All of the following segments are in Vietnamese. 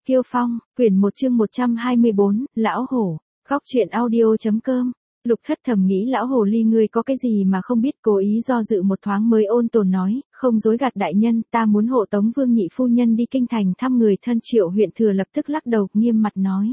Kiêu Phong, quyển 1 chương 124, Lão Hổ, Góc truyện audio.com. Lục Thất thầm nghĩ lão hồ ly ngươi có cái gì mà không biết, cố ý do dự một thoáng mới ôn tồn nói, không dối gạt đại nhân, ta muốn hộ tống Vương nhị phu nhân đi kinh thành thăm người thân. Triệu Huyện Thừa lập tức lắc đầu, nghiêm mặt nói.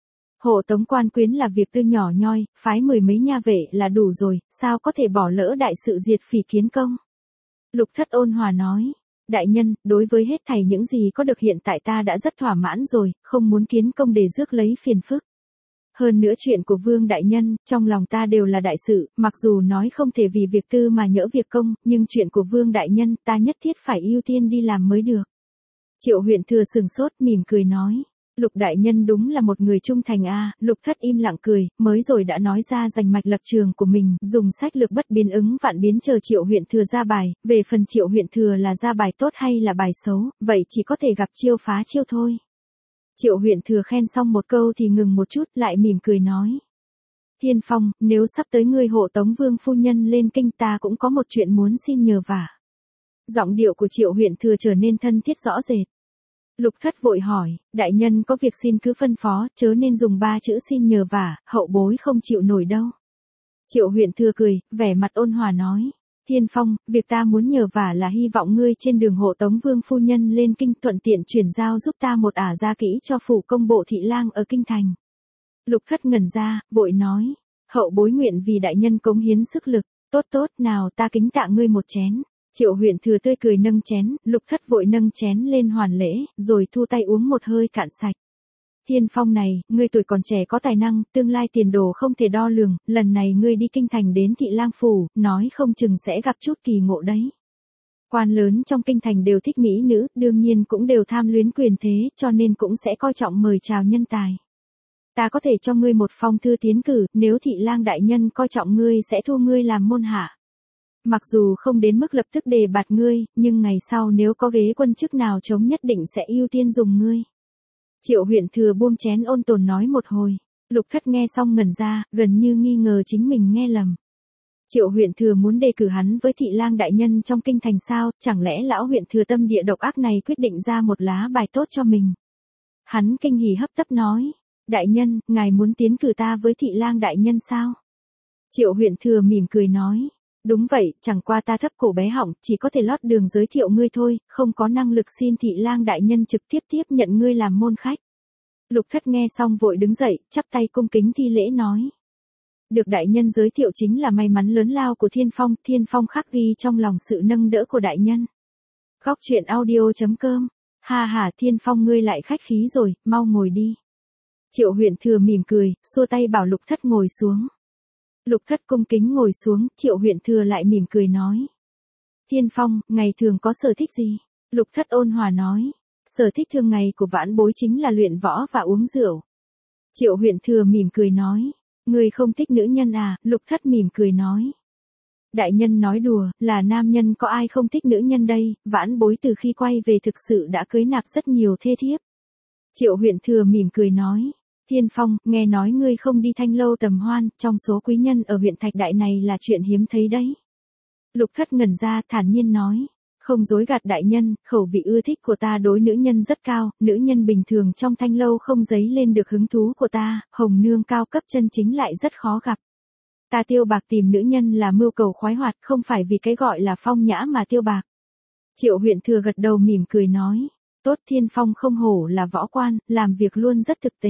Hộ tống quan quyến là việc tư nhỏ nhoi, phái 10 mấy nha vệ là đủ rồi, sao có thể bỏ lỡ đại sự diệt phỉ kiến công. Lục Thất ôn hòa nói. Đại nhân, đối với hết thảy những gì có được hiện tại ta đã rất thỏa mãn rồi, không muốn kiến công để rước lấy phiền phức. Hơn nữa chuyện của Vương đại nhân, trong lòng ta đều là đại sự, mặc dù nói không thể vì việc tư mà nhỡ việc công, nhưng chuyện của Vương đại nhân ta nhất thiết phải ưu tiên đi làm mới được. Triệu Huyện Thừa sừng sốt mỉm cười nói. Lục đại nhân đúng là một người trung thành a. Lục Thất im lặng cười, mới rồi đã nói ra rành mạch lập trường của mình, dùng sách lược bất biến ứng vạn biến chờ Triệu Huyện Thừa ra bài, về phần Triệu Huyện Thừa là ra bài tốt hay là bài xấu, vậy chỉ có thể gặp chiêu phá chiêu thôi. Triệu Huyện Thừa khen xong một câu thì ngừng một chút, lại mỉm cười nói. Thiên Phong, nếu sắp tới ngươi hộ tống Vương phu nhân lên kinh, ta cũng có một chuyện muốn xin nhờ vả. Giọng điệu của Triệu Huyện Thừa trở nên thân thiết rõ rệt. Lục Thất vội hỏi, đại nhân có việc xin cứ phân phó, chớ nên dùng 3 chữ xin nhờ vả, hậu bối không chịu nổi đâu. Triệu Huyện Thừa cười, vẻ mặt ôn hòa nói. Thiên Phong, việc ta muốn nhờ vả là hy vọng ngươi trên đường hộ tống Vương phu nhân lên kinh, thuận tiện chuyển giao giúp ta một ả gia kỹ cho phủ công bộ thị lang ở kinh thành. Lục Thất ngẩn ra, vội nói. Hậu bối nguyện vì đại nhân cống hiến sức lực, tốt tốt, nào ta kính tạ ngươi một chén. Triệu Huyện Thừa tươi cười nâng chén, Lục Thất vội nâng chén lên hoàn lễ, rồi thu tay uống một hơi cạn sạch. Thiên Phong này, ngươi tuổi còn trẻ có tài năng, tương lai tiền đồ không thể đo lường, lần này ngươi đi kinh thành đến thị lang phủ, nói không chừng sẽ gặp chút kỳ ngộ đấy. Quan lớn trong kinh thành đều thích mỹ nữ, đương nhiên cũng đều tham luyến quyền thế, cho nên cũng sẽ coi trọng mời chào nhân tài. Ta có thể cho ngươi một phong thư tiến cử, nếu thị lang đại nhân coi trọng ngươi sẽ thu ngươi làm môn hạ. Mặc dù không đến mức lập tức đề bạt ngươi, nhưng ngày sau nếu có ghế quân chức nào trống nhất định sẽ ưu tiên dùng ngươi. Triệu Huyện Thừa buông chén ôn tồn nói một hồi. Lục Thất nghe xong ngẩn ra, gần như nghi ngờ chính mình nghe lầm. Triệu Huyện Thừa muốn đề cử hắn với thị lang đại nhân trong kinh thành sao, chẳng lẽ lão Huyện Thừa tâm địa độc ác này quyết định ra một lá bài tốt cho mình. Hắn kinh hỉ hấp tấp nói. Đại nhân, ngài muốn tiến cử ta với thị lang đại nhân sao? Triệu Huyện Thừa mỉm cười nói. Đúng vậy, chẳng qua ta thấp cổ bé họng, chỉ có thể lót đường giới thiệu ngươi thôi, không có năng lực xin thị lang đại nhân trực tiếp tiếp nhận ngươi làm môn khách. Lục Thất nghe xong vội đứng dậy, chắp tay cung kính thi lễ nói. Được đại nhân giới thiệu chính là may mắn lớn lao của Thiên Phong khắc ghi trong lòng sự nâng đỡ của đại nhân. Góc truyện audio.com. Ha ha, Thiên Phong ngươi lại khách khí rồi, mau ngồi đi. Triệu Huyện Thừa mỉm cười, xua tay bảo Lục Thất ngồi xuống. Lục Thất cung kính ngồi xuống, Triệu Huyện Thừa lại mỉm cười nói. Thiên Phong, ngày thường có sở thích gì? Lục Thất ôn hòa nói. Sở thích thường ngày của vãn bối chính là luyện võ và uống rượu. Triệu Huyện Thừa mỉm cười nói. Người không thích nữ nhân à? Lục Thất mỉm cười nói. Đại nhân nói đùa, là nam nhân có ai không thích nữ nhân đây, vãn bối từ khi quay về thực sự đã cưới nạp rất nhiều thê thiếp. Triệu Huyện Thừa mỉm cười nói. Thiên Phong, nghe nói ngươi không đi thanh lâu tầm hoan, trong số quý nhân ở huyện Thạch Đại này là chuyện hiếm thấy đấy. Lục Thất ngẩn ra, thản nhiên nói. Không dối gạt đại nhân, khẩu vị ưa thích của ta đối nữ nhân rất cao, nữ nhân bình thường trong thanh lâu không dấy lên được hứng thú của ta, hồng nương cao cấp chân chính lại rất khó gặp. Ta tiêu bạc tìm nữ nhân là mưu cầu khoái hoạt, không phải vì cái gọi là phong nhã mà tiêu bạc. Triệu Huyện Thừa gật đầu mỉm cười nói. Tốt, Thiên Phong không hổ là võ quan, làm việc luôn rất thực tế.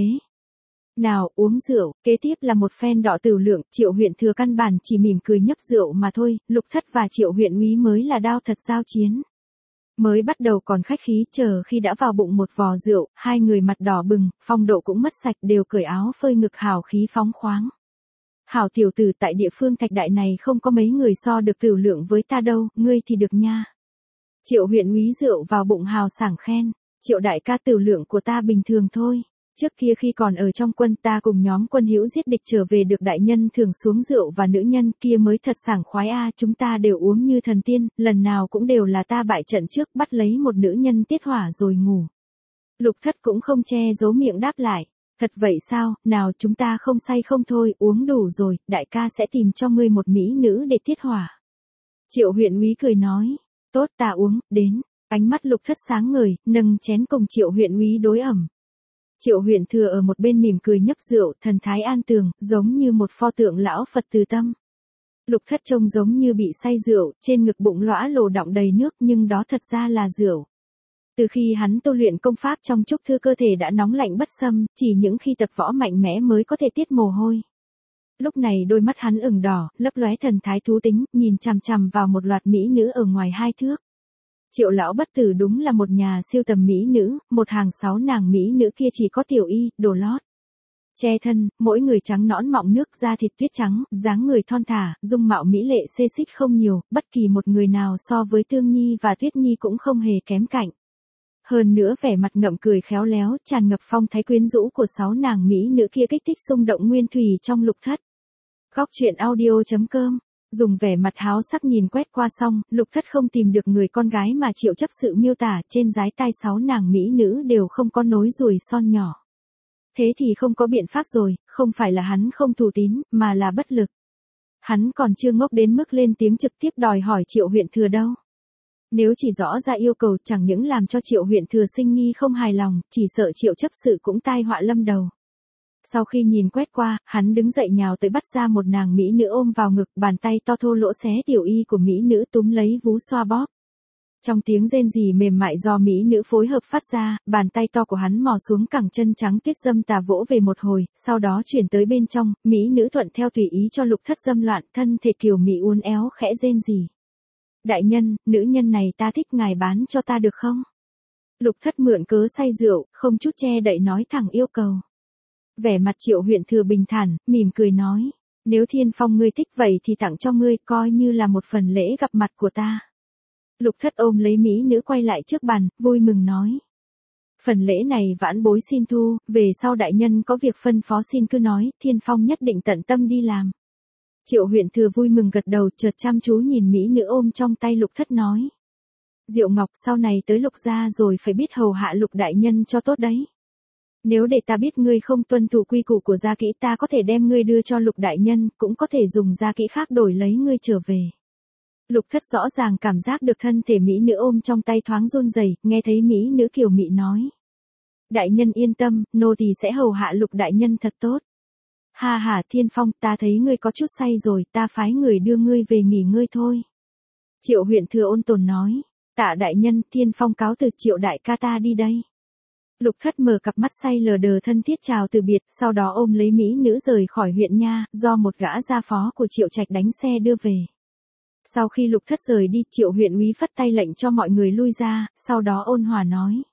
Nào, uống rượu, kế tiếp là một phen đọ tửu lượng, Triệu Huyện Thừa căn bản chỉ mỉm cười nhấp rượu mà thôi, Lục Thất và Triệu Huyện úy mới là đao thật giao chiến. Mới bắt đầu còn khách khí, chờ khi đã vào bụng một vò rượu, hai người mặt đỏ bừng, phong độ cũng mất sạch, đều cởi áo phơi ngực hào khí phóng khoáng. Hảo tiểu tử, tại địa phương Thạch Đại này không có mấy người so được tửu lượng với ta đâu, ngươi thì được nha. Triệu Huyện úy rượu vào bụng hào sảng khen. Triệu đại ca, tửu lượng của ta bình thường thôi. Trước kia khi còn ở trong quân ta cùng nhóm quân hữu giết địch trở về được đại nhân thường xuống rượu và nữ nhân kia mới thật sảng khoái a. Chúng ta đều uống như thần tiên, lần nào cũng đều là ta bại trận trước bắt lấy một nữ nhân tiết hỏa rồi ngủ. Lục Thất cũng không che giấu miệng đáp lại. Thật vậy sao, nào chúng ta không say không thôi, uống đủ rồi, đại ca sẽ tìm cho ngươi một mỹ nữ để tiết hỏa. Triệu Huyện úy cười nói. Tốt, ta uống, đến. Ánh mắt Lục Thất sáng ngời, nâng chén cùng Triệu Huyện úy đối ẩm. Triệu Huyền Thừa ở một bên mỉm cười nhấp rượu, thần thái an tường, giống như một pho tượng lão Phật từ tâm. Lục Thất trông giống như bị say rượu, trên ngực bụng lõa lồ đọng đầy nước nhưng đó thật ra là rượu. Từ khi hắn tu luyện công pháp trong trúc thư cơ thể đã nóng lạnh bất xâm, chỉ những khi tập võ mạnh mẽ mới có thể tiết mồ hôi. Lúc này đôi mắt hắn ửng đỏ, lấp lóe thần thái thú tính, nhìn chằm chằm vào một loạt mỹ nữ ở ngoài 2 thước. Triệu lão bất tử đúng là một nhà siêu tầm mỹ nữ, một hàng 6 nàng mỹ nữ kia chỉ có tiểu y, đồ lót. Che thân, mỗi người trắng nõn mọng nước, da thịt tuyết trắng, dáng người thon thả, dung mạo mỹ lệ xê xích không nhiều, bất kỳ một người nào so với Tương Nhi và Tuyết Nhi cũng không hề kém cạnh. Hơn nữa vẻ mặt ngậm cười khéo léo, tràn ngập phong thái quyến rũ của 6 nàng mỹ nữ kia kích thích xung động nguyên thủy trong Lục Thất. Góc truyện audio.com. Dùng vẻ mặt háo sắc nhìn quét qua xong, Lục Thất không tìm được người con gái mà Triệu Chấp Sự miêu tả, trên dái tai 6 nàng mỹ nữ đều không có nối ruồi son nhỏ. Thế thì không có biện pháp rồi, không phải là hắn không thù tín, mà là bất lực. Hắn còn chưa ngốc đến mức lên tiếng trực tiếp đòi hỏi Triệu Huyền Thừa đâu. Nếu chỉ rõ ra yêu cầu chẳng những làm cho Triệu Huyền Thừa sinh nghi không hài lòng, chỉ sợ Triệu Chấp Sự cũng tai họa lâm đầu. Sau khi nhìn quét qua, hắn đứng dậy nhào tới bắt ra một nàng mỹ nữ ôm vào ngực, bàn tay to thô lỗ xé tiểu y của mỹ nữ túm lấy vú xoa bóp. Trong tiếng rên rỉ mềm mại do mỹ nữ phối hợp phát ra, bàn tay to của hắn mò xuống cẳng chân trắng tuyết dâm tà vỗ về một hồi, sau đó chuyển tới bên trong, mỹ nữ thuận theo tùy ý cho Lục Thất dâm loạn, thân thể kiều mỹ uốn éo khẽ rên rỉ. Đại nhân, nữ nhân này ta thích, ngài bán cho ta được không? Lục Thất mượn cớ say rượu, không chút che đậy nói thẳng yêu cầu. Vẻ mặt Triệu Huyền Thừa bình thản, mỉm cười nói, nếu Thiên Phong ngươi thích vậy thì tặng cho ngươi, coi như là một phần lễ gặp mặt của ta. Lục Thất ôm lấy mỹ nữ quay lại trước bàn, vui mừng nói. Phần lễ này vãn bối xin thu, về sau đại nhân có việc phân phó xin cứ nói, Thiên Phong nhất định tận tâm đi làm. Triệu Huyền Thừa vui mừng gật đầu, chợt chăm chú nhìn mỹ nữ ôm trong tay Lục Thất nói. Diệu Ngọc, sau này tới Lục gia rồi phải biết hầu hạ Lục đại nhân cho tốt đấy. Nếu để ta biết ngươi không tuân thủ quy củ của gia kỹ, ta có thể đem ngươi đưa cho Lục đại nhân, cũng có thể dùng gia kỹ khác đổi lấy ngươi trở về. Lục Thất rõ ràng cảm giác được thân thể mỹ nữ ôm trong tay thoáng run rẩy, nghe thấy mỹ nữ kiều mị nói. Đại nhân yên tâm, nô tỳ sẽ hầu hạ Lục đại nhân thật tốt. Ha ha, Thiên Phong, ta thấy ngươi có chút say rồi, ta phái người đưa ngươi về nghỉ ngơi thôi. Triệu Huyền Thừa ôn tồn nói. Tạ đại nhân, Thiên Phong cáo từ, Triệu đại ca ta đi đây. Lục Thất mở cặp mắt say lờ đờ thân thiết chào từ biệt, sau đó ôm lấy mỹ nữ rời khỏi huyện nha, do một gã gia phó của Triệu Trạch đánh xe đưa về. Sau khi Lục Thất rời đi, Triệu huyện úy phất tay lệnh cho mọi người lui ra, sau đó ôn hòa nói.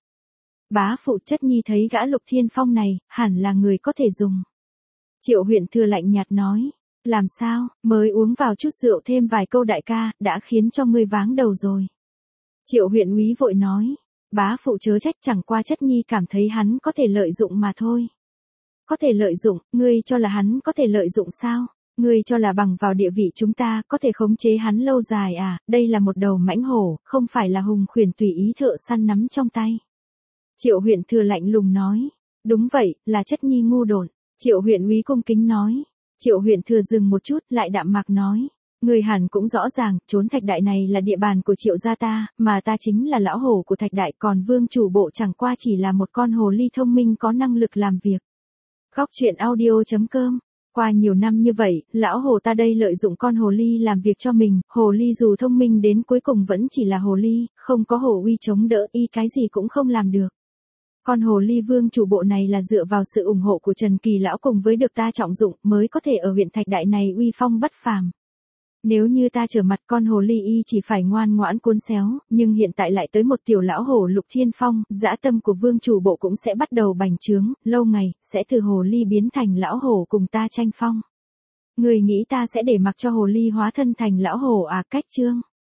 Bá phụ, Chất Nhi thấy gã Lục Thiên Phong này, hẳn là người có thể dùng. Triệu Huyền Thừa lạnh nhạt nói. Làm sao, mới uống vào chút rượu thêm vài câu đại ca, đã khiến cho ngươi váng đầu rồi. Triệu huyện úy vội nói. Bá phụ chớ trách, chẳng qua Chất Nhi cảm thấy hắn có thể lợi dụng mà thôi. Có thể lợi dụng, ngươi cho là hắn có thể lợi dụng sao? Ngươi cho là bằng vào địa vị chúng ta có thể khống chế hắn lâu dài à? Đây là một đầu mãnh hổ, không phải là hùng khuyển tùy ý thợ săn nắm trong tay. Triệu Huyền Thừa lạnh lùng nói. Đúng vậy, là Chất Nhi ngu độn. Triệu huyện úy cung kính nói. Triệu Huyền Thừa dừng một chút, lại đạm mạc nói. Người hẳn cũng rõ ràng, chốn Thạch Đại này là địa bàn của Triệu gia ta, mà ta chính là lão hổ của Thạch Đại, còn Vương chủ bộ chẳng qua chỉ là một con hồ ly thông minh có năng lực làm việc. Góc truyện audio.com. Qua nhiều năm như vậy, lão hồ ta đây lợi dụng con hồ ly làm việc cho mình, hồ ly dù thông minh đến cuối cùng vẫn chỉ là hồ ly, không có hổ uy chống đỡ, y cái gì cũng không làm được. Con hồ ly Vương chủ bộ này là dựa vào sự ủng hộ của Trần Kỳ lão cùng với được ta trọng dụng, mới có thể ở huyện Thạch Đại này uy phong bất phàm. Nếu như ta trở mặt, con hồ ly y chỉ phải ngoan ngoãn cuốn xéo, nhưng hiện tại lại tới một tiểu lão hổ Lục Thiên Phong, dã tâm của Vương chủ bộ cũng sẽ bắt đầu bành trướng, lâu ngày, sẽ từ hồ ly biến thành lão hổ cùng ta tranh phong. Người nghĩ ta sẽ để mặc cho hồ ly hóa thân thành lão hổ à? Cách chương.